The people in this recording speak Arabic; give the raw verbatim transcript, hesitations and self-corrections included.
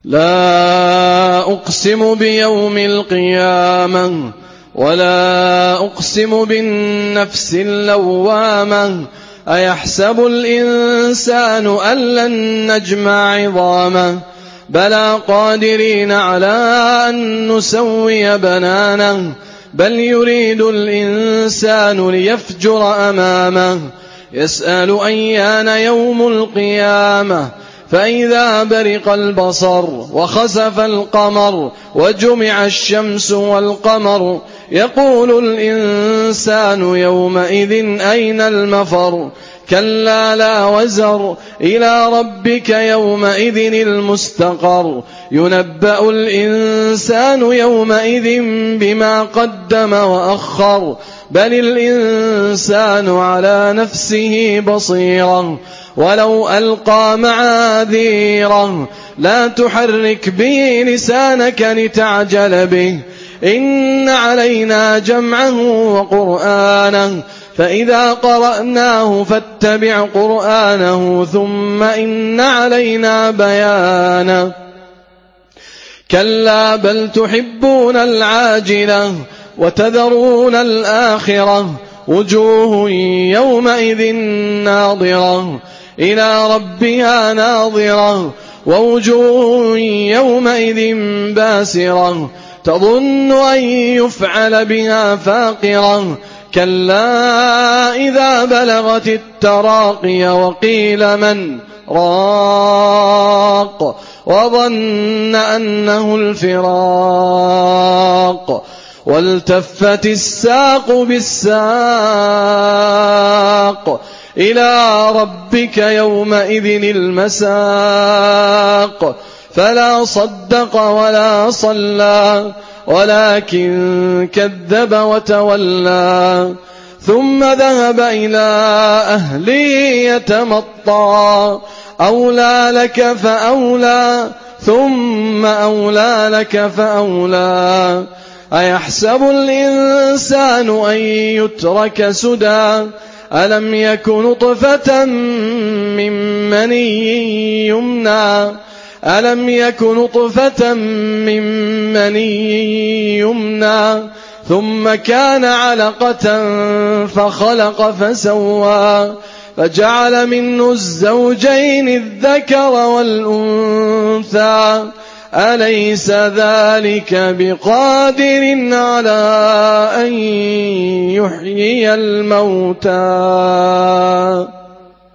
لا أقسم بيوم القيامة ولا أقسم بالنفس اللوامة أيحسب الإنسان أن لن نجمع عظامه بلى قادرين على أن نسوي بنانه بل يريد الإنسان ليفجر أمامه يسأل أيان يوم القيامة فإذا برق البصر وخسف القمر وجمع الشمس والقمر يقول الإنسان يومئذ أين المفر كلا لا وزر إلى ربك يومئذ المستقر ينبأ الإنسان يومئذ بما قدم وأخر بل الإنسان على نفسه بصيرا ولو ألقى معاذيرا لا تحرك به لسانك لتعجل به إن علينا جمعه وقرآنه فإذا قرأناه فاتبع قرآنه ثم إن علينا بيانه كلا بل تحبون العاجلة وتذرون الآخرة وجوه يومئذ ناظرة إلى ربها ناظرة ووجوه يومئذ باسرة تظن أن يفعل بها فاقرة كلا إذا بلغت التراقي وقيل من راق وظن أنه الفراق والتفت الساق بالساق إلى ربك يومئذ المساق فلا صدق ولا صلى ولكن كذب وتولى ثم ذهب إلى أهله يتمطى أولى لك فأولى ثم أولى لك فأولى أيحسب الإنسان أن يترك سدى ألم يك نطفة من مني يمنى ألم يك نطفة من مني يمنى ثم كان علقة فخلق فسوى فجعل منه الزوجين الذكر والأنثى أليس ذلك بقادر على أن يحيي الموتى